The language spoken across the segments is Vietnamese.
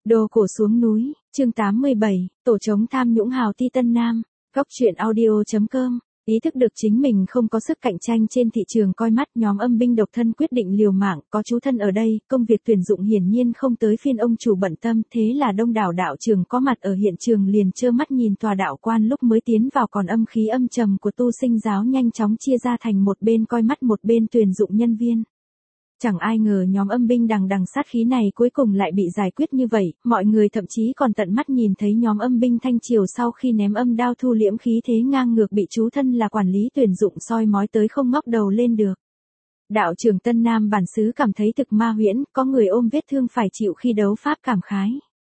Đồ cổ xuống núi, chương 87, tổ chống tham nhũng hào ti Tân Nam, góc truyện audio.com. Ý thức được chính mình không có sức cạnh tranh trên thị trường coi mắt, nhóm âm binh độc thân quyết định liều mạng, có chú thân ở đây, công việc tuyển dụng hiển nhiên không tới phiên ông chủ bận tâm, thế là đông đảo đạo trường có mặt ở hiện trường liền trơ mắt nhìn tòa đạo quan lúc mới tiến vào còn âm khí âm trầm của tu sinh giáo nhanh chóng chia ra thành một bên coi mắt một bên tuyển dụng nhân viên. Chẳng ai ngờ nhóm âm binh đằng sát khí này cuối cùng lại bị giải quyết như vậy, mọi người thậm chí còn tận mắt nhìn thấy nhóm âm binh Thanh Triều sau khi ném âm đao thu liễm khí thế ngang ngược bị chú thân là quản lý tuyển dụng soi mói tới không ngóc đầu lên được. Đạo trưởng Tân Nam bản xứ cảm thấy thực ma huyễn, có người ôm vết thương phải chịu khi đấu pháp cảm khái.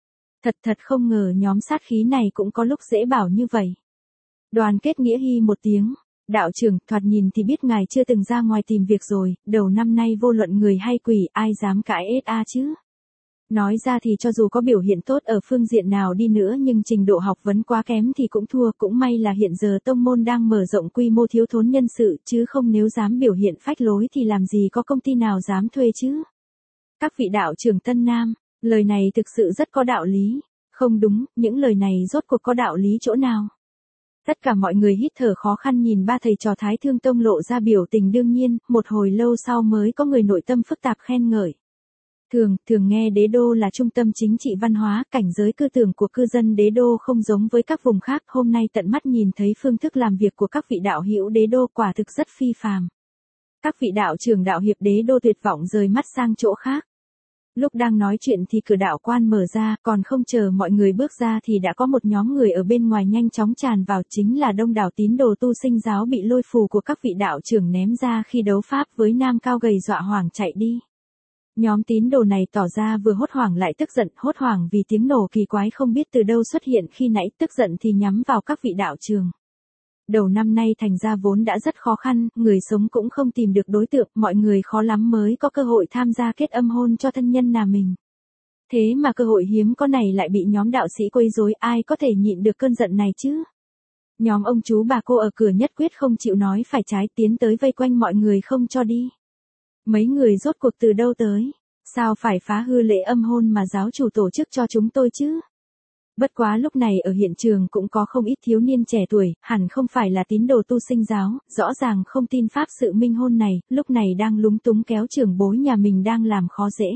Thật không ngờ nhóm sát khí này cũng có lúc dễ bảo như vậy. Đoàn kết nghĩa hy một tiếng. Đạo trưởng, thoạt nhìn thì biết ngài chưa từng ra ngoài tìm việc rồi, đầu năm nay vô luận người hay quỷ, ai dám cãi chứ. Nói ra thì cho dù có biểu hiện tốt ở phương diện nào đi nữa nhưng trình độ học vấn quá kém thì cũng thua, cũng may là hiện giờ tông môn đang mở rộng quy mô thiếu thốn nhân sự, chứ không nếu dám biểu hiện phách lối thì làm gì có công ty nào dám thuê chứ. Các vị đạo trưởng Tân Nam, lời này thực sự rất có đạo lý. Không đúng, những lời này rốt cuộc có đạo lý chỗ nào? Tất cả mọi người hít thở khó khăn nhìn ba thầy trò Thái Thương Tông lộ ra biểu tình đương nhiên, một hồi lâu sau mới có người nội tâm phức tạp khen ngợi. Thường nghe Đế Đô là trung tâm chính trị văn hóa, cảnh giới tư tưởng của cư dân Đế Đô không giống với các vùng khác, hôm nay tận mắt nhìn thấy phương thức làm việc của các vị đạo hữu Đế Đô quả thực rất phi phàm. Các vị đạo trưởng đạo hiệp Đế Đô tuyệt vọng rời mắt sang chỗ khác. Lúc đang nói chuyện thì cửa đạo quan mở ra, còn không chờ mọi người bước ra thì đã có một nhóm người ở bên ngoài nhanh chóng tràn vào, chính là đông đảo tín đồ tu sinh giáo bị lôi phù của các vị đạo trưởng ném ra khi đấu pháp với nam cao gầy dọa hoảng chạy đi. Nhóm tín đồ này tỏ ra vừa hốt hoảng lại tức giận, hốt hoảng vì tiếng nổ kỳ quái không biết từ đâu xuất hiện khi nãy, tức giận thì nhắm vào các vị đạo trưởng. Đầu năm nay thành ra vốn đã rất khó khăn, người sống cũng không tìm được đối tượng, mọi người khó lắm mới có cơ hội tham gia kết âm hôn cho thân nhân nhà mình. Thế mà cơ hội hiếm có này lại bị nhóm đạo sĩ quấy rối, ai có thể nhịn được cơn giận này chứ? Nhóm ông chú bà cô ở cửa nhất quyết không chịu nói phải trái, tiến tới vây quanh mọi người không cho đi. Mấy người rốt cuộc từ đâu tới? Sao phải phá hư lễ âm hôn mà giáo chủ tổ chức cho chúng tôi chứ? Bất quá lúc này ở hiện trường cũng có không ít thiếu niên trẻ tuổi, hẳn không phải là tín đồ tu sinh giáo, rõ ràng không tin pháp sự minh hôn này, lúc này đang lúng túng kéo trưởng bối nhà mình đang làm khó dễ.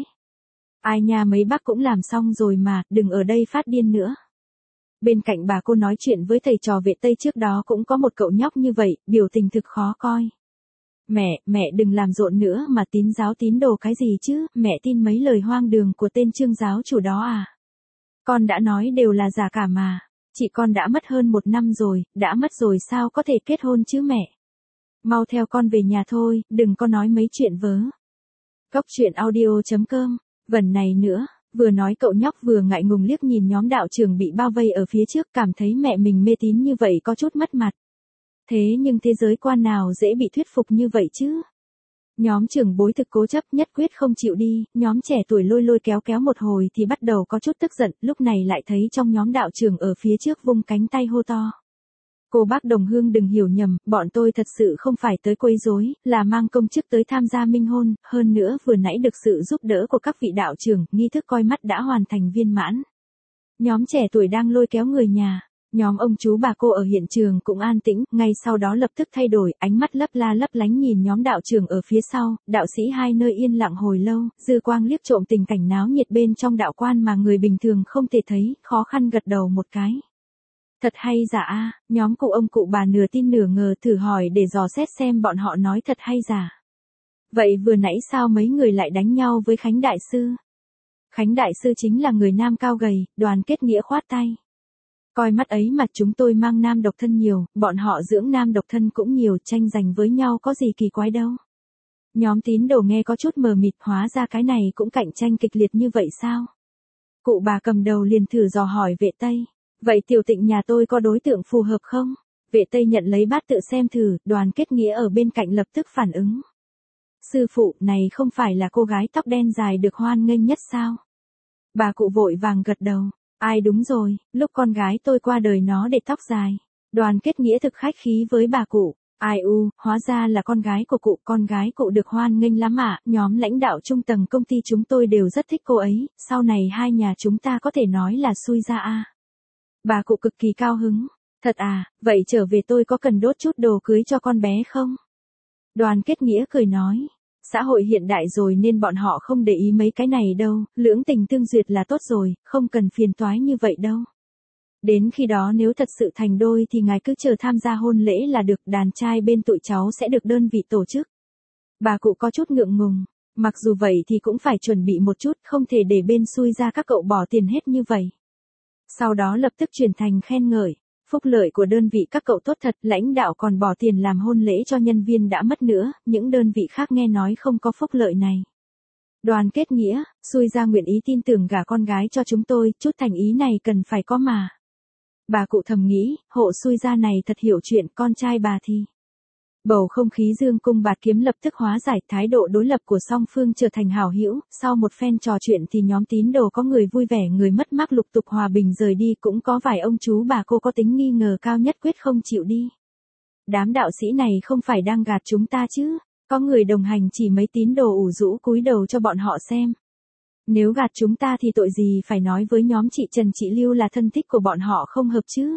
Ai nha, mấy bác cũng làm xong rồi mà, đừng ở đây phát điên nữa. Bên cạnh bà cô nói chuyện với thầy trò Vệ Tây trước đó cũng có một cậu nhóc như vậy, biểu tình thực khó coi. Mẹ đừng làm rộn nữa mà tín giáo tín đồ cái gì chứ, mẹ tin mấy lời hoang đường của tên Trương giáo chủ đó à? Con đã nói đều là giả cả mà. Chị con đã mất hơn 1 năm rồi, đã mất rồi sao có thể kết hôn chứ mẹ. Mau theo con về nhà thôi, đừng có nói mấy chuyện vớ. Góc truyện audio.com, vần này nữa, vừa nói cậu nhóc vừa ngại ngùng liếc nhìn nhóm đạo trưởng bị bao vây ở phía trước, cảm thấy mẹ mình mê tín như vậy có chút mất mặt. Thế nhưng thế giới quan nào dễ bị thuyết phục như vậy chứ? Nhóm trưởng bối thực cố chấp nhất quyết không chịu đi, nhóm trẻ tuổi lôi kéo một hồi thì bắt đầu có chút tức giận, lúc này lại thấy trong nhóm đạo trưởng ở phía trước vung cánh tay hô to. Cô bác đồng hương đừng hiểu nhầm, bọn tôi thật sự không phải tới quấy rối, là mang công chức tới tham gia minh hôn, hơn nữa vừa nãy được sự giúp đỡ của các vị đạo trưởng, nghi thức coi mắt đã hoàn thành viên mãn. Nhóm trẻ tuổi đang lôi kéo người nhà. Nhóm ông chú bà cô ở hiện trường cũng an tĩnh, ngay sau đó lập tức thay đổi, ánh mắt lấp lánh nhìn nhóm đạo trưởng ở phía sau, đạo sĩ hai nơi yên lặng hồi lâu, dư quang liếc trộm tình cảnh náo nhiệt bên trong đạo quan mà người bình thường không thể thấy, khó khăn gật đầu một cái. Thật hay giả a, nhóm cụ ông cụ bà nửa tin nửa ngờ thử hỏi để dò xét xem bọn họ nói thật hay giả. Vậy vừa nãy sao mấy người lại đánh nhau với Khánh Đại Sư? Khánh Đại Sư chính là người nam cao gầy, đoàn kết nghĩa khoát tay. Coi mắt ấy mà chúng tôi mang nam độc thân nhiều, bọn họ dưỡng nam độc thân cũng nhiều, tranh giành với nhau có gì kỳ quái đâu. Nhóm tín đồ nghe có chút mờ mịt, hóa ra cái này cũng cạnh tranh kịch liệt như vậy sao? Cụ bà cầm đầu liền thử dò hỏi Vệ Tây, vậy tiểu tịnh nhà tôi có đối tượng phù hợp không? Vệ Tây nhận lấy bát tự xem thử, đoàn kết nghĩa ở bên cạnh lập tức phản ứng. Sư phụ, này không phải là cô gái tóc đen dài được hoan nghênh nhất sao? Bà cụ vội vàng gật đầu. Ai đúng rồi, lúc con gái tôi qua đời nó để tóc dài. Đoàn kết nghĩa thực khách khí với bà cụ. Ai u, hóa ra là con gái cụ được hoan nghênh lắm ạ, nhóm lãnh đạo trung tầng công ty chúng tôi đều rất thích cô ấy, sau này hai nhà chúng ta có thể nói là xui ra a. Bà cụ cực kỳ cao hứng. Thật à, vậy trở về tôi có cần đốt chút đồ cưới cho con bé không? Đoàn Kết Nghĩa cười nói. Xã hội hiện đại rồi nên bọn họ không để ý mấy cái này đâu, lưỡng tình tương duyệt là tốt rồi, không cần phiền toái như vậy đâu. Đến khi đó nếu thật sự thành đôi thì ngài cứ chờ tham gia hôn lễ là được, đàn trai bên tụi cháu sẽ được đơn vị tổ chức. Bà cụ có chút ngượng ngùng, mặc dù vậy thì cũng phải chuẩn bị một chút, không thể để bên xui ra các cậu bỏ tiền hết như vậy. Sau đó lập tức chuyển thành khen ngợi. Phúc lợi của đơn vị các cậu tốt thật, lãnh đạo còn bỏ tiền làm hôn lễ cho nhân viên đã mất nữa, những đơn vị khác nghe nói không có phúc lợi này. Đoàn Kết Nghĩa, xui ra nguyện ý tin tưởng gả con gái cho chúng tôi, chút thành ý này cần phải có mà. Bà cụ thầm nghĩ, hộ xui ra này thật hiểu chuyện, con trai bà thì. Bầu không khí dương cung bạt kiếm lập tức hóa giải, thái độ đối lập của song phương trở thành hảo hữu, sau một phen trò chuyện thì nhóm tín đồ có người vui vẻ người mất mát lục tục hòa bình rời đi, cũng có vài ông chú bà cô có tính nghi ngờ cao nhất quyết không chịu đi. Đám đạo sĩ này không phải đang gạt chúng ta chứ, có người đồng hành chỉ mấy tín đồ ủ rũ cúi đầu cho bọn họ xem. Nếu gạt chúng ta thì tội gì phải nói với nhóm chị Trần chị Lưu là thân thích của bọn họ không hợp chứ.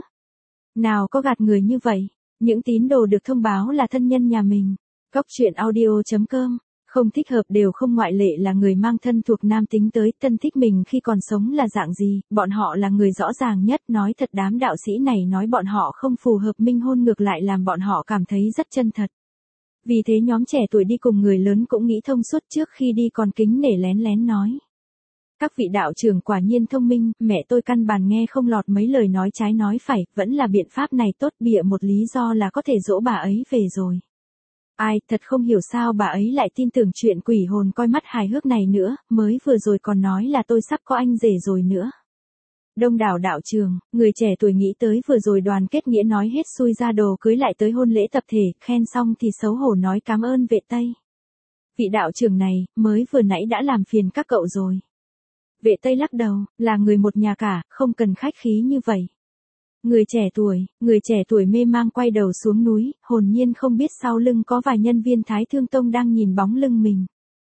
Nào có gạt người như vậy. Những tín đồ được thông báo là thân nhân nhà mình. Cóc truyện audio.com. Không thích hợp đều không ngoại lệ là người mang thân thuộc nam tính tới, thân thích mình khi còn sống là dạng gì, bọn họ là người rõ ràng nhất. Nói thật đám đạo sĩ này nói bọn họ không phù hợp minh hôn ngược lại làm bọn họ cảm thấy rất chân thật. Vì thế nhóm trẻ tuổi đi cùng người lớn cũng nghĩ thông suốt, trước khi đi còn kính nể lén lén nói. Các vị đạo trưởng quả nhiên thông minh, mẹ tôi căn bản nghe không lọt mấy lời nói trái nói phải, vẫn là biện pháp này tốt, bịa một lý do là có thể dỗ bà ấy về rồi. Ai, thật không hiểu sao bà ấy lại tin tưởng chuyện quỷ hồn coi mắt hài hước này nữa, mới vừa rồi còn nói là tôi sắp có anh rể rồi nữa. Đông đảo đạo trường, người trẻ tuổi nghĩ tới vừa rồi Đoàn Kết Nghĩa nói hết xui ra đồ cưới lại tới hôn lễ tập thể, khen xong thì xấu hổ nói cảm ơn Vệ Tây. Vị đạo trưởng này, mới vừa nãy đã làm phiền các cậu rồi. Vệ Tây lắc đầu, là người một nhà cả, không cần khách khí như vậy. Người trẻ tuổi mê mang quay đầu xuống núi, hồn nhiên không biết sau lưng có vài nhân viên Thái Thương Tông đang nhìn bóng lưng mình.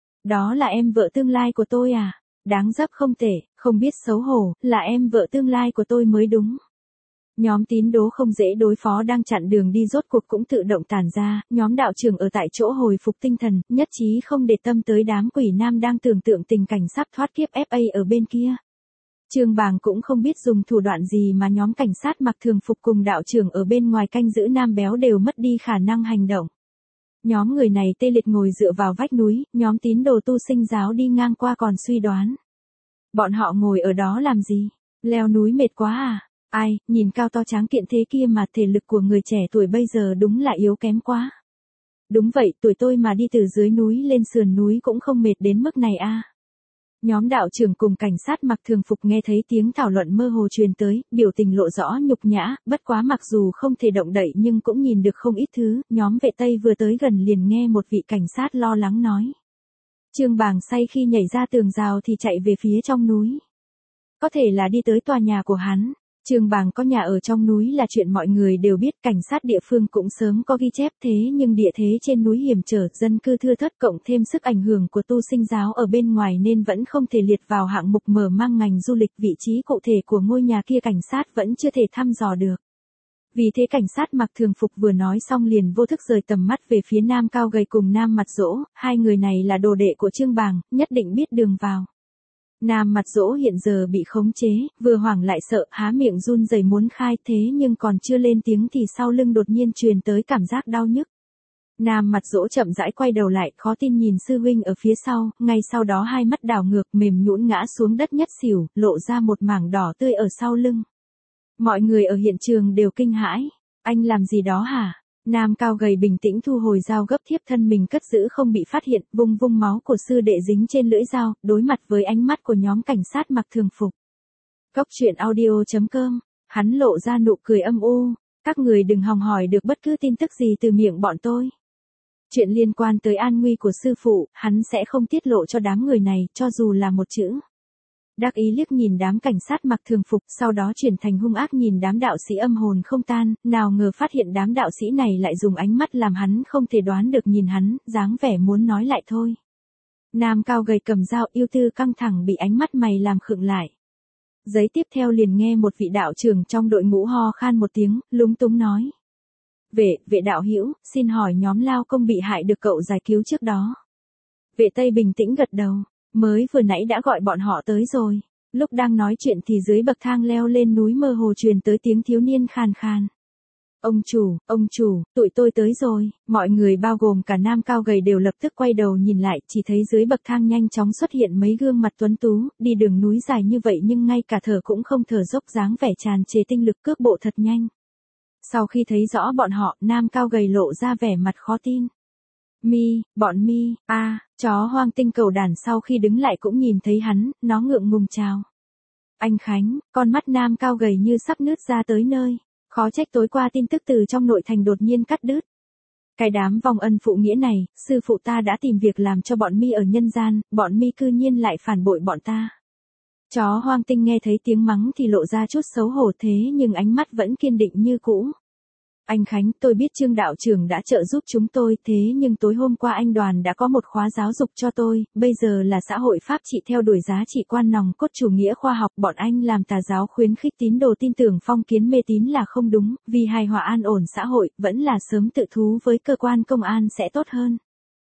Đó là em vợ tương lai của tôi à? Đáng dấp không tệ, không biết xấu hổ, là em vợ tương lai của tôi mới đúng. Nhóm tín đồ không dễ đối phó đang chặn đường đi rốt cuộc cũng tự động tản ra, nhóm đạo trưởng ở tại chỗ hồi phục tinh thần, nhất trí không để tâm tới đám quỷ nam đang tưởng tượng tình cảnh sắp thoát kiếp FA ở bên kia. Trương Bàng cũng không biết dùng thủ đoạn gì mà nhóm cảnh sát mặc thường phục cùng đạo trưởng ở bên ngoài canh giữ nam béo đều mất đi khả năng hành động. Nhóm người này tê liệt ngồi dựa vào vách núi, nhóm tín đồ tu sinh giáo đi ngang qua còn suy đoán. Bọn họ ngồi ở đó làm gì? Leo núi mệt quá à? Ai, nhìn cao to tráng kiện thế kia mà thể lực của người trẻ tuổi bây giờ đúng là yếu kém quá. Đúng vậy, tuổi tôi mà đi từ dưới núi lên sườn núi cũng không mệt đến mức này a. Nhóm đạo trưởng cùng cảnh sát mặc thường phục nghe thấy tiếng thảo luận mơ hồ truyền tới, biểu tình lộ rõ nhục nhã, bất quá mặc dù không thể động đậy nhưng cũng nhìn được không ít thứ, nhóm Vệ Tây vừa tới gần liền nghe một vị cảnh sát lo lắng nói. Trương Bàng say khi nhảy ra tường rào thì chạy về phía trong núi. Có thể là đi tới tòa nhà của hắn. Trương Bàng có nhà ở trong núi là chuyện mọi người đều biết, cảnh sát địa phương cũng sớm có ghi chép, thế nhưng địa thế trên núi hiểm trở, dân cư thưa thớt cộng thêm sức ảnh hưởng của tu sinh giáo ở bên ngoài nên vẫn không thể liệt vào hạng mục mở mang ngành du lịch, vị trí cụ thể của ngôi nhà kia cảnh sát vẫn chưa thể thăm dò được. Vì thế cảnh sát mặc thường phục vừa nói xong liền vô thức rời tầm mắt về phía nam cao gầy cùng nam mặt dỗ, hai người này là đồ đệ của Trương Bàng, nhất định biết đường vào. Nam mặt dỗ hiện giờ bị khống chế, vừa hoảng lại sợ, há miệng run rẩy muốn khai, thế nhưng còn chưa lên tiếng thì sau lưng đột nhiên truyền tới cảm giác đau nhức. Nam mặt dỗ chậm rãi quay đầu lại, khó tin nhìn sư huynh ở phía sau, ngay sau đó hai mắt đảo ngược mềm nhũn ngã xuống đất nhất xỉu, lộ ra một mảng đỏ tươi ở sau lưng. Mọi người ở hiện trường đều kinh hãi. Anh làm gì đó hả? Nam cao gầy bình tĩnh thu hồi dao gấp thiếp thân mình cất giữ không bị phát hiện, vung vung máu của sư đệ dính trên lưỡi dao, đối mặt với ánh mắt của nhóm cảnh sát mặc thường phục. Cóc truyện audio.com, hắn lộ ra nụ cười âm u, các người đừng hòng hỏi được bất cứ tin tức gì từ miệng bọn tôi. Chuyện liên quan tới an nguy của sư phụ, hắn sẽ không tiết lộ cho đám người này, cho dù là một chữ. Đắc ý liếc nhìn đám cảnh sát mặc thường phục, sau đó chuyển thành hung ác nhìn đám đạo sĩ âm hồn không tan, nào ngờ phát hiện đám đạo sĩ này lại dùng ánh mắt làm hắn không thể đoán được nhìn hắn, dáng vẻ muốn nói lại thôi. Nam cao gầy cầm dao yêu tư căng thẳng bị ánh mắt mày làm khựng lại. Giấy tiếp theo liền nghe một vị đạo trưởng trong đội ngũ ho khan một tiếng, lúng túng nói. Vệ đạo hữu, xin hỏi nhóm lao công bị hại được cậu giải cứu trước đó. Vệ Tây bình tĩnh gật đầu, mới vừa nãy đã gọi bọn họ tới rồi. Lúc đang nói chuyện thì dưới bậc thang leo lên núi mơ hồ truyền tới tiếng thiếu niên khàn khàn. Ông chủ, tụi tôi tới rồi, mọi người bao gồm cả nam cao gầy đều lập tức quay đầu nhìn lại, chỉ thấy dưới bậc thang nhanh chóng xuất hiện mấy gương mặt tuấn tú, đi đường núi dài như vậy nhưng ngay cả thở cũng không thở dốc dáng vẻ tràn trề tinh lực cước bộ thật nhanh. Sau khi thấy rõ bọn họ, nam cao gầy lộ ra vẻ mặt khó tin. Bọn mi, chó hoang tinh cầu đàn sau khi đứng lại cũng nhìn thấy hắn, nó ngượng ngùng chào. Anh Khánh, con mắt nam cao gầy như sắp nứt ra tới nơi. Khó trách tối qua tin tức từ trong nội thành đột nhiên cắt đứt. Cái đám vong ân phụ nghĩa này, sư phụ ta đã tìm việc làm cho bọn mi ở nhân gian, bọn mi cư nhiên lại phản bội bọn ta. Chó hoang tinh nghe thấy tiếng mắng thì lộ ra chút xấu hổ thế nhưng ánh mắt vẫn kiên định như cũ. Anh Khánh, tôi biết Trương đạo trưởng đã trợ giúp chúng tôi, thế nhưng tối hôm qua anh Đoàn đã có một khóa giáo dục cho tôi, bây giờ là xã hội pháp trị theo đuổi giá trị quan nòng cốt chủ nghĩa khoa học, bọn anh làm tà giáo khuyến khích tín đồ tin tưởng phong kiến mê tín là không đúng, vì hài hòa an ổn xã hội, vẫn là sớm tự thú với cơ quan công an sẽ tốt hơn.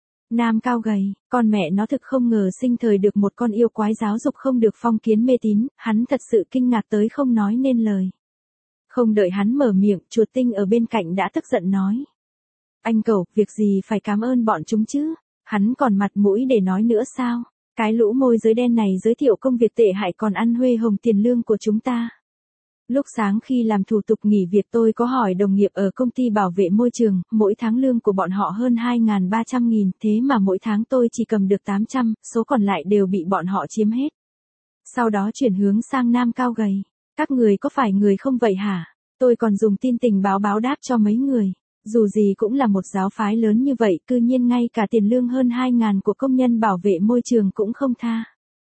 Nam cao gầy, con mẹ nó thực không ngờ sinh thời được một con yêu quái giáo dục không được phong kiến mê tín, hắn thật sự kinh ngạc tới không nói nên lời. Không đợi hắn mở miệng, chuột tinh ở bên cạnh đã tức giận nói. Anh cẩu, việc gì phải cảm ơn bọn chúng chứ? Hắn còn mặt mũi để nói nữa sao? Cái lũ môi giới đen này giới thiệu công việc tệ hại còn ăn huê hồng tiền lương của chúng ta. Lúc sáng khi làm thủ tục nghỉ việc tôi có hỏi đồng nghiệp ở công ty bảo vệ môi trường, mỗi tháng lương của bọn họ hơn 2.300.000, thế mà mỗi tháng tôi chỉ cầm được 800, số còn lại đều bị bọn họ chiếm hết. Sau đó chuyển hướng sang nam cao gầy. Các người có phải người không vậy hả? Tôi còn dùng tin tình báo đáp cho mấy người. Dù gì cũng là một giáo phái lớn như vậy, cư nhiên ngay cả tiền lương hơn 2.000 của công nhân bảo vệ môi trường cũng không tha.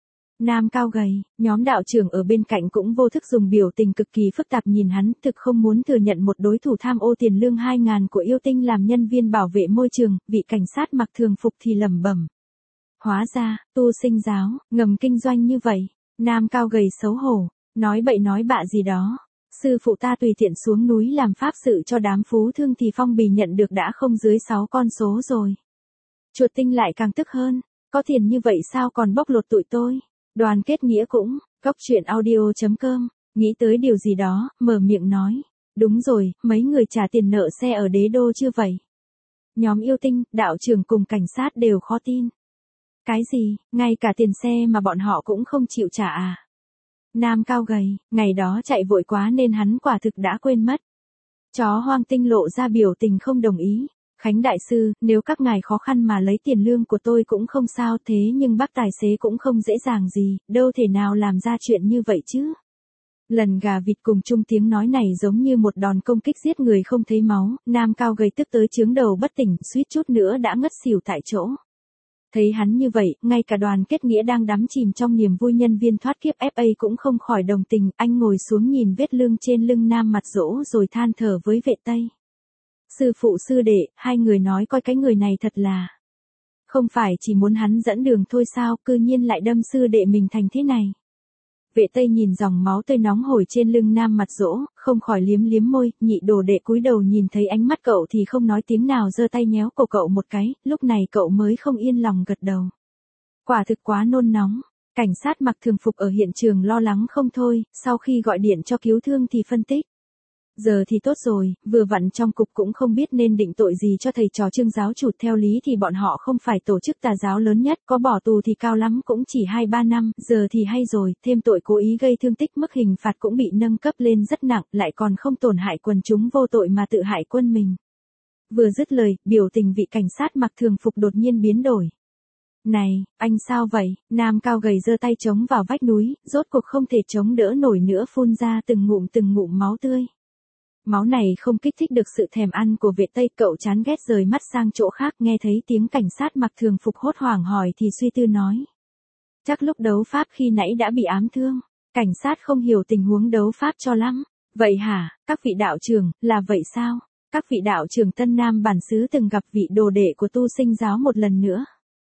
Nam cao gầy, nhóm đạo trưởng ở bên cạnh cũng vô thức dùng biểu tình cực kỳ phức tạp nhìn hắn, thực không muốn thừa nhận một đối thủ tham ô tiền lương 2.000 của yêu tinh làm nhân viên bảo vệ môi trường, vị cảnh sát mặc thường phục thì lẩm bẩm. Hóa ra, tu sinh giáo, ngầm kinh doanh như vậy. Nam cao gầy xấu hổ. Nói bậy nói bạ gì đó. Sư phụ ta tùy tiện xuống núi làm pháp sự cho đám phú thương thì phong bì nhận được đã không dưới 6 con số rồi. Chuột tinh lại càng tức hơn. Có tiền như vậy sao còn bóc lột tụi tôi? Đoàn kết nghĩa cũng, góc chuyện audio.com, nghĩ tới điều gì đó, mở miệng nói. Đúng rồi, mấy người trả tiền nợ xe ở đế đô chưa vậy? Nhóm yêu tinh, đạo trưởng cùng cảnh sát đều khó tin. Cái gì, ngay cả tiền xe mà bọn họ cũng không chịu trả à? Nam cao gầy, ngày đó chạy vội quá nên hắn quả thực đã quên mất. Chó hoang tinh lộ ra biểu tình không đồng ý. Khánh đại sư, nếu các ngài khó khăn mà lấy tiền lương của tôi cũng không sao thế nhưng bác tài xế cũng không dễ dàng gì, đâu thể nào làm ra chuyện như vậy chứ. Lần gà vịt cùng chung tiếng nói này giống như một đòn công kích giết người không thấy máu, nam cao gầy tức tới chướng đầu bất tỉnh, suýt chút nữa đã ngất xỉu tại chỗ. Thấy hắn như vậy, ngay cả đoàn kết nghĩa đang đắm chìm trong niềm vui nhân viên thoát kiếp FA cũng không khỏi đồng tình, anh ngồi xuống nhìn vết lưng trên lưng nam mặt dỗ rồi than thở với vệ Tây. Sư phụ sư đệ, hai người nói coi cái người này thật là. Không phải chỉ muốn hắn dẫn đường thôi sao, cư nhiên lại đâm sư đệ mình thành thế này. Vệ Tây nhìn dòng máu tươi nóng hổi trên lưng nam mặt dỗ, không khỏi liếm liếm môi, nhị đồ đệ cúi đầu nhìn thấy ánh mắt cậu thì không nói tiếng nào giơ tay nhéo cổ cậu một cái, lúc này cậu mới không yên lòng gật đầu. Quả thực quá nôn nóng, cảnh sát mặc thường phục ở hiện trường lo lắng không thôi, sau khi gọi điện cho cứu thương thì phân tích. Giờ thì tốt rồi, vừa vặn trong cục cũng không biết nên định tội gì cho thầy trò Trương giáo chủ, theo lý thì bọn họ không phải tổ chức tà giáo lớn nhất, có bỏ tù thì cao lắm cũng chỉ 2-3 năm, giờ thì hay rồi, thêm tội cố ý gây thương tích mức hình phạt cũng bị nâng cấp lên rất nặng, lại còn không tổn hại quần chúng vô tội mà tự hại quân mình. Vừa dứt lời, biểu tình vị cảnh sát mặc thường phục đột nhiên biến đổi. Này, anh sao vậy? Nam cao gầy giơ tay chống vào vách núi, rốt cuộc không thể chống đỡ nổi nữa phun ra từng ngụm máu tươi. Máu này không kích thích được sự thèm ăn của vệ Tây, cậu chán ghét rời mắt sang chỗ khác, nghe thấy tiếng cảnh sát mặc thường phục hốt hoảng hỏi thì suy tư nói. Chắc lúc đấu pháp khi nãy đã bị ám thương. Cảnh sát không hiểu tình huống đấu pháp cho lắm. Vậy hả, các vị đạo trưởng, là vậy sao? Các vị đạo trưởng Tân Nam bản xứ từng gặp vị đồ đệ của tu sinh giáo một lần nữa.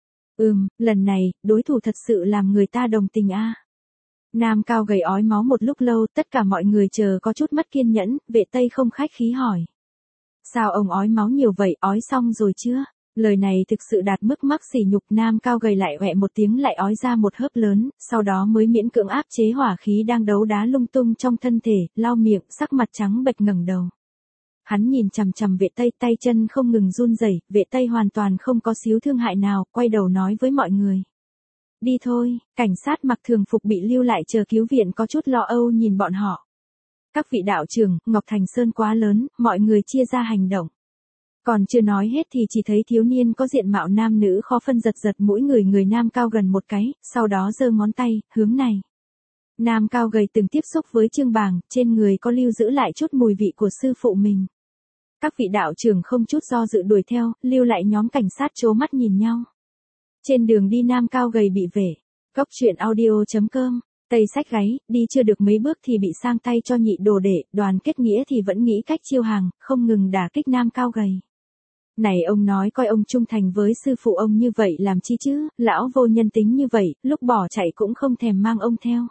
Lần này, đối thủ thật sự làm người ta đồng tình a. Nam cao gầy ói máu một lúc lâu, tất cả mọi người chờ có chút mất kiên nhẫn, vệ Tây không khách khí hỏi. Sao ông ói máu nhiều vậy, ói xong rồi chưa? Lời này thực sự đạt mức mắc sỉ nhục. Nam cao gầy lại ọe một tiếng lại ói ra một hớp lớn, sau đó mới miễn cưỡng áp chế hỏa khí đang đấu đá lung tung trong thân thể, lau miệng, sắc mặt trắng bệch ngẩng đầu. Hắn nhìn chằm chằm vệ Tây, tay chân không ngừng run rẩy, vệ Tây hoàn toàn không có xíu thương hại nào, quay đầu nói với mọi người. Đi thôi, cảnh sát mặc thường phục bị lưu lại chờ cứu viện có chút lo âu nhìn bọn họ. Các vị đạo trưởng, Ngọc Thành Sơn quá lớn, mọi người chia ra hành động. Còn chưa nói hết thì chỉ thấy thiếu niên có diện mạo nam nữ khó phân giật mũi người nam cao gần một cái, sau đó giơ ngón tay, hướng này. Nam cao gầy từng tiếp xúc với Trương Bàng, trên người có lưu giữ lại chút mùi vị của sư phụ mình. Các vị đạo trưởng không chút do dự đuổi theo, lưu lại nhóm cảnh sát trố mắt nhìn nhau. Trên đường đi Nam cao gầy bị về. Cốc truyện audio.com, Tây sách gáy, đi chưa được mấy bước thì bị sang tay cho nhị đồ đệ, Đoàn Kết Nghĩa thì vẫn nghĩ cách chiêu hàng, không ngừng đả kích Nam cao gầy. Này ông nói coi ông trung thành với sư phụ ông như vậy làm chi chứ, lão vô nhân tính như vậy, lúc bỏ chạy cũng không thèm mang ông theo.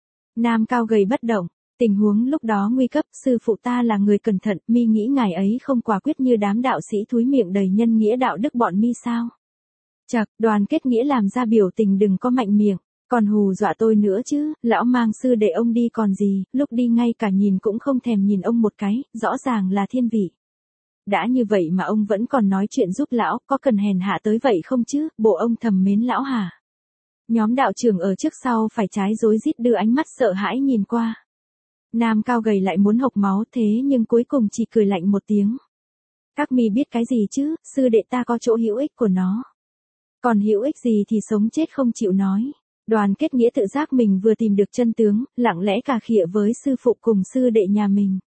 Nam cao gầy bất động, tình huống lúc đó nguy cấp, sư phụ ta là người cẩn thận, mi nghĩ ngài ấy không quả quyết như đám đạo sĩ thúi miệng đầy nhân nghĩa đạo đức bọn mi sao? Chậc, Đoàn Kết Nghĩa làm ra biểu tình đừng có mạnh miệng, còn hù dọa tôi nữa chứ, lão mang sư để ông đi còn gì, lúc đi ngay cả nhìn cũng không thèm nhìn ông một cái, rõ ràng là thiên vị. Đã như vậy mà ông vẫn còn nói chuyện giúp lão, có cần hèn hạ tới vậy không chứ, bộ ông thầm mến lão hả? Nhóm đạo trưởng ở trước sau phải trái rối rít đưa ánh mắt sợ hãi nhìn qua. Nam cao gầy lại muốn hộc máu thế nhưng cuối cùng chỉ cười lạnh một tiếng. Các mi biết cái gì chứ, sư đệ ta có chỗ hữu ích của nó. Còn hữu ích gì thì sống chết không chịu nói. Đoàn Kết Nghĩa tự giác mình vừa tìm được chân tướng, lặng lẽ cà khịa với sư phụ cùng sư đệ nhà mình.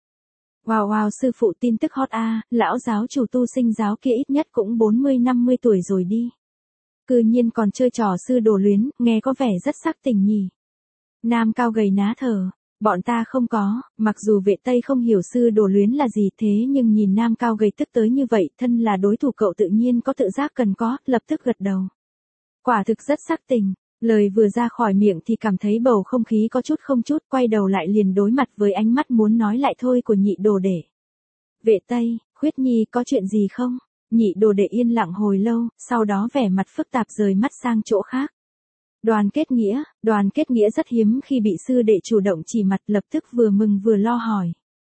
Wow, sư phụ tin tức hot a, lão giáo chủ tu sinh giáo kia ít nhất cũng 40-50 tuổi rồi đi. Cư nhiên còn chơi trò sư đồ luyến, nghe có vẻ rất sắc tình nhỉ. Nam cao gầy ná thở, bọn ta không có, mặc dù vệ Tây không hiểu sư đồ luyến là gì thế nhưng nhìn Nam cao gầy tức tới như vậy, thân là đối thủ cậu tự nhiên có tự giác cần có, lập tức gật đầu. Quả thực rất sắc tình. Lời vừa ra khỏi miệng thì cảm thấy bầu không khí có chút không chút, quay đầu lại liền đối mặt với ánh mắt muốn nói lại thôi của nhị đồ đệ. Vệ Tây, Khuyết Nhi có chuyện gì không? Nhị đồ đệ yên lặng hồi lâu, sau đó vẻ mặt phức tạp rời mắt sang chỗ khác. Đoàn Kết Nghĩa rất hiếm khi bị sư đệ chủ động chỉ mặt, lập tức vừa mừng vừa lo hỏi.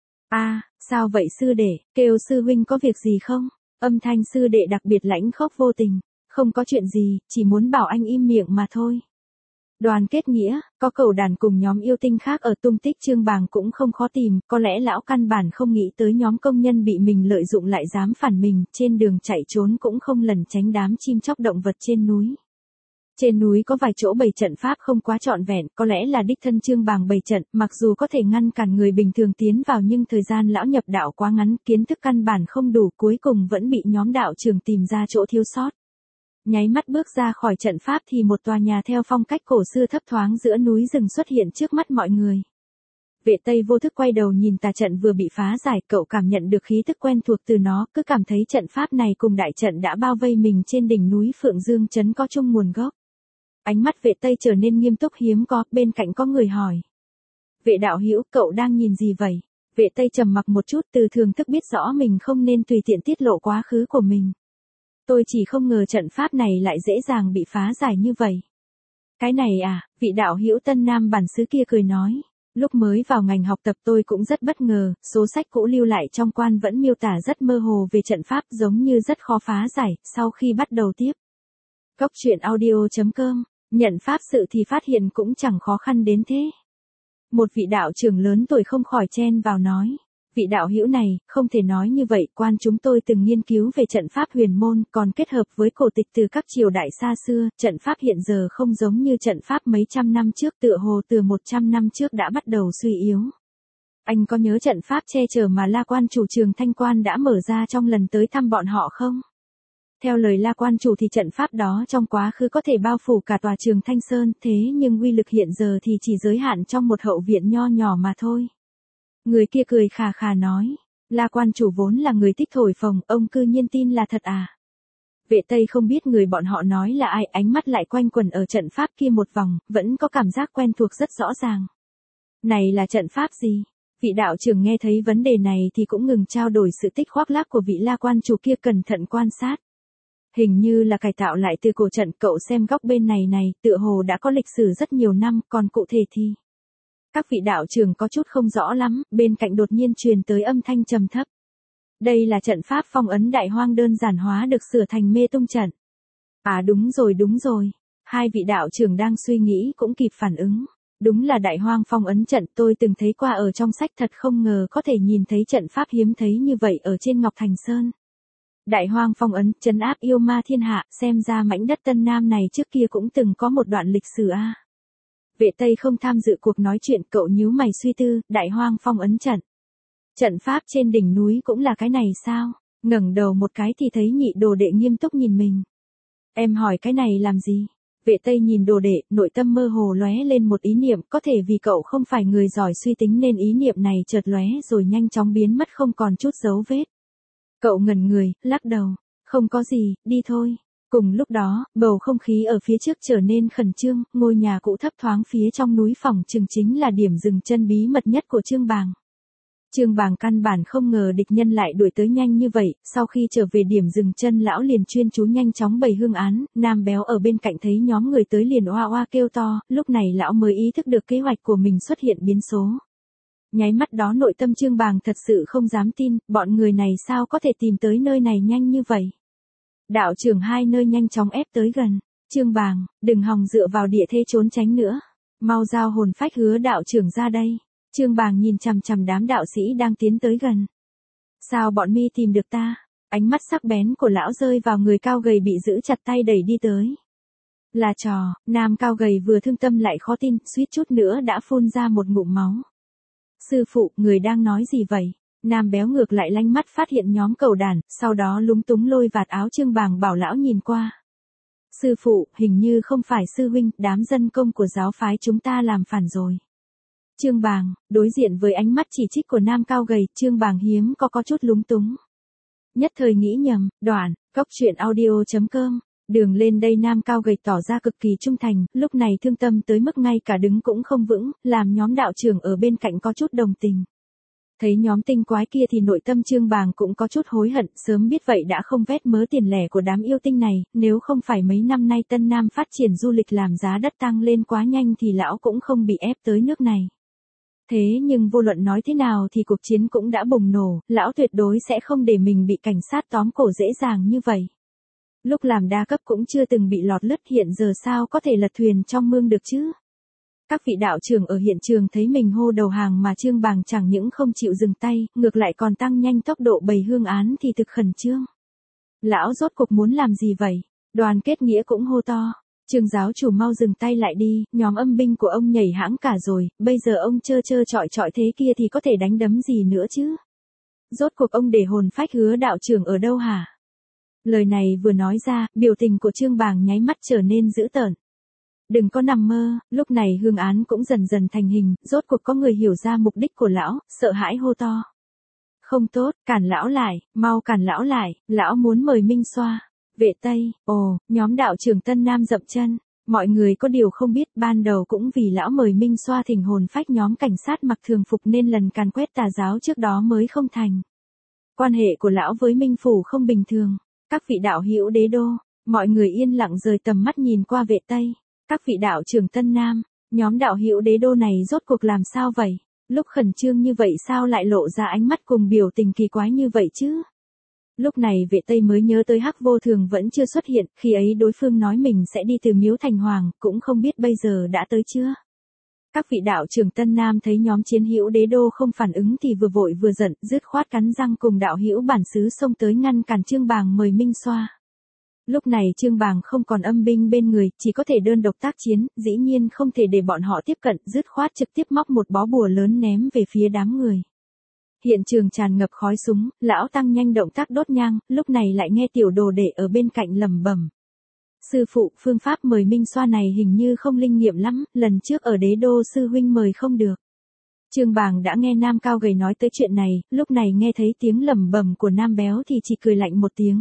Sao vậy sư đệ, kêu sư huynh có việc gì không? Âm thanh sư đệ đặc biệt lãnh khốc vô tình. Không có chuyện gì, chỉ muốn bảo anh im miệng mà thôi. Đoàn Kết Nghĩa, có cẩu đàn cùng nhóm yêu tinh khác ở tung tích Trương Bàng cũng không khó tìm, có lẽ lão căn bản không nghĩ tới nhóm công nhân bị mình lợi dụng lại dám phản mình, trên đường chạy trốn cũng không lẩn tránh đám chim chóc động vật trên núi. Trên núi có vài chỗ bày trận pháp không quá trọn vẹn, có lẽ là đích thân Trương Bàng bày trận, mặc dù có thể ngăn cản người bình thường tiến vào nhưng thời gian lão nhập đạo quá ngắn, kiến thức căn bản không đủ, cuối cùng vẫn bị nhóm đạo trưởng tìm ra chỗ thiếu sót. Nháy mắt bước ra khỏi trận pháp thì một tòa nhà theo phong cách cổ xưa thấp thoáng giữa núi rừng xuất hiện trước mắt mọi người. Vệ Tây vô thức quay đầu nhìn tà trận vừa bị phá giải, cậu cảm nhận được khí tức quen thuộc từ nó, cứ cảm thấy trận pháp này cùng đại trận đã bao vây mình trên đỉnh núi Phượng Dương trấn có chung nguồn gốc. Ánh mắt Vệ Tây trở nên nghiêm túc hiếm có, bên cạnh có người hỏi. Vệ đạo hữu, cậu đang nhìn gì vậy? Vệ Tây trầm mặc một chút, từ thường thức biết rõ mình không nên tùy tiện tiết lộ quá khứ của mình. Tôi chỉ không ngờ trận pháp này lại dễ dàng bị phá giải như vậy. Cái này vị đạo hữu Tân Nam bản xứ kia cười nói. Lúc mới vào ngành học tập tôi cũng rất bất ngờ, số sách cũ lưu lại trong quan vẫn miêu tả rất mơ hồ về trận pháp giống như rất khó phá giải, sau khi bắt đầu tiếp. Cốc truyện audio.com, nhận pháp sự thì phát hiện cũng chẳng khó khăn đến thế. Một vị đạo trưởng lớn tuổi không khỏi chen vào nói. Vị đạo hữu này, không thể nói như vậy, quan chúng tôi từng nghiên cứu về trận pháp huyền môn, còn kết hợp với cổ tịch từ các triều đại xa xưa, trận pháp hiện giờ không giống như trận pháp mấy trăm năm trước, tựa hồ từ 100 năm trước đã bắt đầu suy yếu. Anh có nhớ trận pháp che chở mà La Quan chủ Trường Thanh Quan đã mở ra trong lần tới thăm bọn họ không? Theo lời La quan chủ thì trận pháp đó trong quá khứ có thể bao phủ cả tòa trường Thanh Sơn, thế nhưng uy lực hiện giờ thì chỉ giới hạn trong một hậu viện nho nhỏ mà thôi. Người kia cười khà khà nói, La quan chủ vốn là người thích thổi phồng, ông cư nhiên tin là thật à? Vệ Tây không biết người bọn họ nói là ai, ánh mắt lại quanh quẩn ở trận pháp kia một vòng, vẫn có cảm giác quen thuộc rất rõ ràng. Này là trận pháp gì? Vị đạo trưởng nghe thấy vấn đề này thì cũng ngừng trao đổi sự tích khoác lác của vị La quan chủ kia, cẩn thận quan sát. Hình như là cải tạo lại từ cổ trận, cậu xem góc bên này, tựa hồ đã có lịch sử rất nhiều năm, còn cụ thể thì... Các vị đạo trưởng có chút không rõ lắm, bên cạnh đột nhiên truyền tới âm thanh trầm thấp. Đây là trận pháp phong ấn Đại Hoang đơn giản hóa được sửa thành mê tung trận. À đúng rồi. Hai vị đạo trưởng đang suy nghĩ cũng kịp phản ứng. Đúng là Đại Hoang phong ấn trận, tôi từng thấy qua ở trong sách, thật không ngờ có thể nhìn thấy trận pháp hiếm thấy như vậy ở trên Ngọc Thành Sơn. Đại Hoang phong ấn, trấn áp yêu ma thiên hạ, xem ra mảnh đất Tân Nam này trước kia cũng từng có một đoạn lịch sử a. Vệ Tây không tham dự cuộc nói chuyện, cậu nhíu mày suy tư, Đại Hoang phong ấn trận. Trận pháp trên đỉnh núi cũng là cái này sao? Ngẩng đầu một cái thì thấy nhị đồ đệ nghiêm túc nhìn mình. Em hỏi cái này làm gì? Vệ Tây nhìn đồ đệ, nội tâm mơ hồ lóe lên một ý niệm, có thể vì cậu không phải người giỏi suy tính nên ý niệm này chợt lóe rồi nhanh chóng biến mất không còn chút dấu vết. Cậu ngẩn người, lắc đầu, không có gì, đi thôi. Cùng lúc đó, bầu không khí ở phía trước trở nên khẩn trương, ngôi nhà cũ thấp thoáng phía trong núi phỏng chừng chính là điểm dừng chân bí mật nhất của Trương Bàng. Trương Bàng căn bản không ngờ địch nhân lại đuổi tới nhanh như vậy, sau khi trở về điểm dừng chân lão liền chuyên chú nhanh chóng bày hương án, Nam Béo ở bên cạnh thấy nhóm người tới liền oa oa kêu to, lúc này lão mới ý thức được kế hoạch của mình xuất hiện biến số. Nháy mắt đó nội tâm Trương Bàng thật sự không dám tin, bọn người này sao có thể tìm tới nơi này nhanh như vậy. Đạo trưởng hai nơi nhanh chóng ép tới gần, Trương Bàng, đừng hòng dựa vào địa thế trốn tránh nữa, mau giao hồn phách hứa đạo trưởng ra đây. Trương Bàng nhìn chằm chằm đám đạo sĩ đang tiến tới gần. Sao bọn mi tìm được ta? Ánh mắt sắc bén của lão rơi vào người cao gầy bị giữ chặt tay đẩy đi tới. Là trò, nam cao gầy vừa thương tâm lại khó tin, suýt chút nữa đã phun ra một ngụm máu. Sư phụ, người đang nói gì vậy? Nam Béo ngược lại lanh mắt phát hiện nhóm cẩu đàn, sau đó lúng túng lôi vạt áo Trương Bàng bảo lão nhìn qua. Sư phụ, hình như không phải sư huynh, đám dân công của giáo phái chúng ta làm phản rồi. Trương Bàng, đối diện với ánh mắt chỉ trích của nam cao gầy, Trương Bàng hiếm có chút lúng túng. Nhất thời nghĩ nhầm, đoạn, cóc truyện audio.com, đường lên đây nam cao gầy tỏ ra cực kỳ trung thành, lúc này thương tâm tới mức ngay cả đứng cũng không vững, làm nhóm đạo trưởng ở bên cạnh có chút đồng tình. Thấy nhóm tinh quái kia thì nội tâm Trương Bàng cũng có chút hối hận, sớm biết vậy đã không vét mớ tiền lẻ của đám yêu tinh này, nếu không phải mấy năm nay Tân Nam phát triển du lịch làm giá đất tăng lên quá nhanh thì lão cũng không bị ép tới nước này. Thế nhưng vô luận nói thế nào thì cuộc chiến cũng đã bùng nổ, lão tuyệt đối sẽ không để mình bị cảnh sát tóm cổ dễ dàng như vậy. Lúc làm đa cấp cũng chưa từng bị lọt lướt, hiện giờ sao có thể lật thuyền trong mương được chứ? Các vị đạo trưởng ở hiện trường thấy mình hô đầu hàng mà Trương Bàng chẳng những không chịu dừng tay, ngược lại còn tăng nhanh tốc độ bày hương án thì thực khẩn trương. Lão rốt cuộc muốn làm gì vậy? Đoàn Kết Nghĩa cũng hô to. Trương giáo chủ mau dừng tay lại đi, nhóm âm binh của ông nhảy hãng cả rồi, bây giờ ông trơ trọi thế kia thì có thể đánh đấm gì nữa chứ? Rốt cuộc ông để hồn phách hứa đạo trưởng ở đâu hả? Lời này vừa nói ra, biểu tình của Trương Bàng nháy mắt trở nên dữ tợn. Đừng có nằm mơ, lúc này hương án cũng dần dần thành hình, rốt cuộc có người hiểu ra mục đích của lão, sợ hãi hô to. Không tốt, cản lão lại, mau cản lão lại, lão muốn mời Minh Xoa. Vệ Tây, nhóm đạo trưởng Tân Nam dậm chân, mọi người có điều không biết ban đầu cũng vì lão mời Minh Xoa thỉnh hồn phách nhóm cảnh sát mặc thường phục nên lần càn quét tà giáo trước đó mới không thành. Quan hệ của lão với Minh Phủ không bình thường, các vị đạo hữu đế đô, mọi người yên lặng rời tầm mắt nhìn qua Vệ Tây, các vị đạo trưởng Tân Nam, nhóm đạo hữu đế đô này rốt cuộc làm sao vậy? Lúc khẩn trương như vậy sao lại lộ ra ánh mắt cùng biểu tình kỳ quái như vậy chứ? Lúc này Vệ Tây mới nhớ tới Hắc Vô Thường vẫn chưa xuất hiện, khi ấy đối phương nói mình sẽ đi từ Miếu Thành Hoàng, cũng không biết bây giờ đã tới chưa. Các vị đạo trưởng Tân Nam thấy nhóm chiến hữu đế đô không phản ứng thì vừa vội vừa giận, dứt khoát cắn răng cùng đạo hữu bản xứ xông tới ngăn cản Trương Bàng mời Minh Xoa. Lúc này Trương Bàng không còn âm binh bên người, chỉ có thể đơn độc tác chiến, dĩ nhiên không thể để bọn họ tiếp cận, dứt khoát trực tiếp móc một bó bùa lớn ném về phía đám người. Hiện trường tràn ngập khói súng, lão tăng nhanh động tác đốt nhang, lúc này lại nghe tiểu đồ đệ ở bên cạnh lẩm bẩm. Sư phụ, phương pháp mời minh xoa này hình như không linh nghiệm lắm, lần trước ở đế đô sư huynh mời không được. Trương Bàng đã nghe nam cao gầy nói tới chuyện này, lúc này nghe thấy tiếng lẩm bẩm của nam béo thì chỉ cười lạnh một tiếng.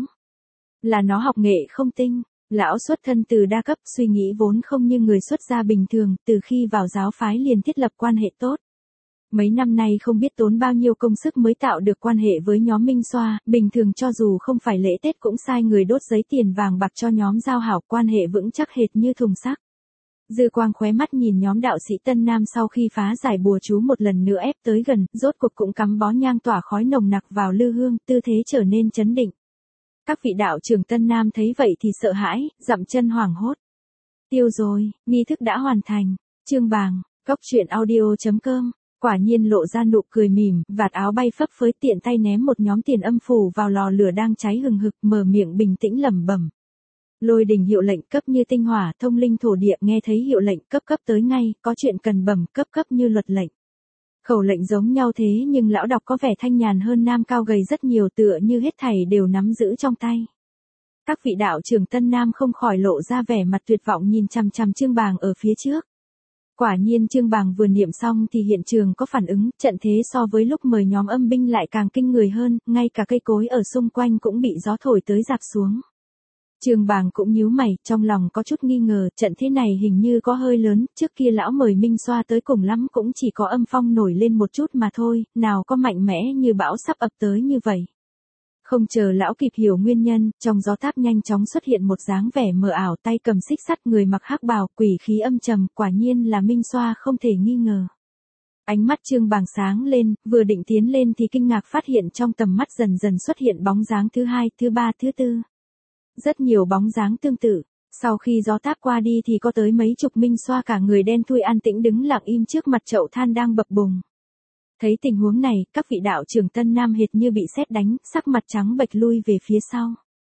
Là nó học nghệ không tinh. Lão xuất thân từ đa cấp, suy nghĩ vốn không như người xuất gia bình thường, từ khi vào giáo phái liền thiết lập quan hệ tốt. Mấy năm nay không biết tốn bao nhiêu công sức mới tạo được quan hệ với nhóm Minh Xoa, bình thường cho dù không phải lễ Tết cũng sai người đốt giấy tiền vàng bạc cho nhóm giao hảo, quan hệ vững chắc hệt như thùng sắt. Dư Quang khóe mắt nhìn nhóm đạo sĩ Tân Nam sau khi phá giải bùa chú một lần nữa ép tới gần, rốt cuộc cũng cắm bó nhang tỏa khói nồng nặc vào lư hương, tư thế trở nên chấn định. Các vị đạo trưởng Tân Nam thấy vậy thì sợ hãi, dậm chân hoảng hốt. Tiêu rồi, nghi thức đã hoàn thành. Trương Bàng, goctruyện.audio.com, quả nhiên lộ ra nụ cười mỉm, vạt áo bay phấp phới, tiện tay ném một nhóm tiền âm phủ vào lò lửa đang cháy hừng hực, mở miệng bình tĩnh lẩm bẩm. Lôi đình hiệu lệnh, cấp như tinh hỏa, thông linh thổ địa, nghe thấy hiệu lệnh, cấp tới ngay, có chuyện cần bẩm, cấp như luật lệnh. Khẩu lệnh giống nhau thế nhưng lão đọc có vẻ thanh nhàn hơn nam cao gầy rất nhiều, tựa như hết thảy đều nắm giữ trong tay. Các vị đạo trưởng Tân Nam không khỏi lộ ra vẻ mặt tuyệt vọng nhìn chằm chằm Trương Bàng ở phía trước. Quả nhiên Trương Bàng vừa niệm xong thì hiện trường có phản ứng, trận thế so với lúc mời nhóm âm binh lại càng kinh người hơn, ngay cả cây cối ở xung quanh cũng bị gió thổi tới rạp xuống. Trương Bàng cũng nhíu mày, trong lòng có chút nghi ngờ, trận thế này hình như có hơi lớn, trước kia lão mời Minh Xoa tới cùng lắm cũng chỉ có âm phong nổi lên một chút mà thôi, nào có mạnh mẽ như bão sắp ập tới như vậy. Không chờ lão kịp hiểu nguyên nhân, trong gió táp nhanh chóng xuất hiện một dáng vẻ mờ ảo, tay cầm xích sắt, người mặc hắc bào, quỷ khí âm trầm, quả nhiên là Minh Xoa không thể nghi ngờ. Ánh mắt Trương Bàng sáng lên, vừa định tiến lên thì kinh ngạc phát hiện trong tầm mắt dần dần xuất hiện bóng dáng thứ hai, thứ ba, thứ tư. Rất nhiều bóng dáng tương tự, sau khi gió táp qua đi thì có tới mấy chục Minh Xoa cả người đen thui an tĩnh đứng lặng im trước mặt chậu than đang bập bùng. Thấy tình huống này, các vị đạo trưởng Tân Nam hệt như bị sét đánh, sắc mặt trắng bệch lui về phía sau.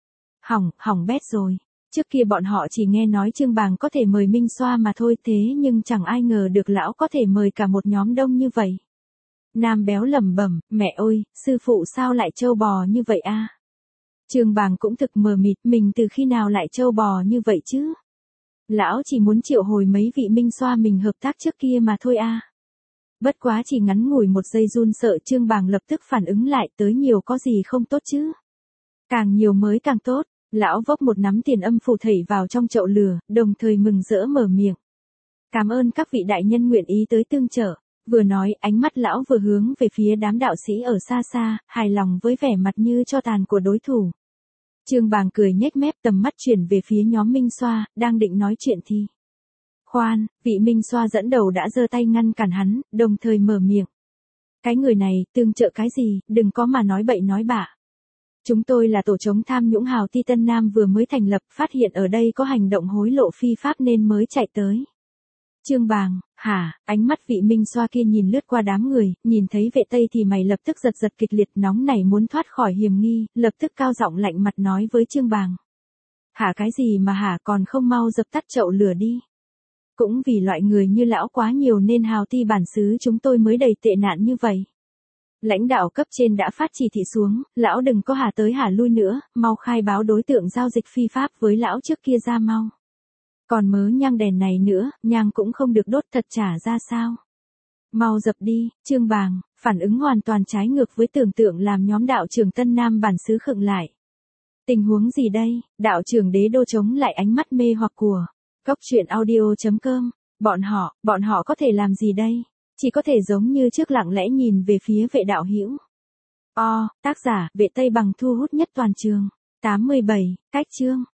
Hỏng bét rồi. Trước kia bọn họ chỉ nghe nói Trương Bàng có thể mời Minh Xoa mà thôi, thế nhưng chẳng ai ngờ được lão có thể mời cả một nhóm đông như vậy. Nam béo lẩm bẩm, mẹ ơi, sư phụ sao lại trâu bò như vậy a? Trương Bàng cũng thực mờ mịt, mình từ khi nào lại trâu bò như vậy chứ? Lão chỉ muốn triệu hồi mấy vị Minh Xoa mình hợp tác trước kia mà thôi a. Bất quá chỉ ngắn ngủi một giây run sợ, Trương Bàng lập tức phản ứng lại, tới nhiều có gì không tốt chứ? Càng nhiều mới càng tốt. Lão vốc một nắm tiền âm phù thảy vào trong chậu lửa, đồng thời mừng rỡ mở miệng. Cảm ơn các vị đại nhân nguyện ý tới tương trợ. Vừa nói, ánh mắt lão vừa hướng về phía đám đạo sĩ ở xa xa, hài lòng với vẻ mặt như cho tàn của đối thủ. Trương Bàng cười nhếch mép, tầm mắt chuyển về phía nhóm Minh Xoa, đang định nói chuyện thì. Khoan, vị Minh Xoa dẫn đầu đã giơ tay ngăn cản hắn, đồng thời mở miệng. Cái người này, tương trợ cái gì, đừng có mà nói bậy nói bạ. Chúng tôi là tổ chống tham nhũng Hào Ti Tân Nam vừa mới thành lập, phát hiện ở đây có hành động hối lộ phi pháp nên mới chạy tới. Trương Bàng, hả, ánh mắt vị Minh Xoa kia nhìn lướt qua đám người, nhìn thấy vệ Tây thì mày lập tức giật kịch liệt, nóng nảy muốn thoát khỏi hiểm nghi, lập tức cao giọng lạnh mặt nói với Trương Bàng. Hả cái gì mà hả, còn không mau dập tắt chậu lửa đi. Cũng vì loại người như lão quá nhiều nên Hào Ti bản xứ chúng tôi mới đầy tệ nạn như vậy. Lãnh đạo cấp trên đã phát chỉ thị xuống, lão đừng có hả tới hả lui nữa, mau khai báo đối tượng giao dịch phi pháp với lão trước kia ra mau. Còn mớ nhang đèn này nữa, nhang cũng không được đốt, thật trả ra sao. Mau dập đi, Trương Bàng, phản ứng hoàn toàn trái ngược với tưởng tượng làm nhóm đạo trưởng Tân Nam bản xứ khựng lại. Tình huống gì đây, đạo trưởng Đế Đô chống lại ánh mắt mê hoặc của goctruyện.audio.com, bọn họ có thể làm gì đây? Chỉ có thể giống như trước lặng lẽ nhìn về phía vệ đạo hữu. Tác giả, vệ Tây Bằng thu hút nhất toàn trường. 87, cách chương.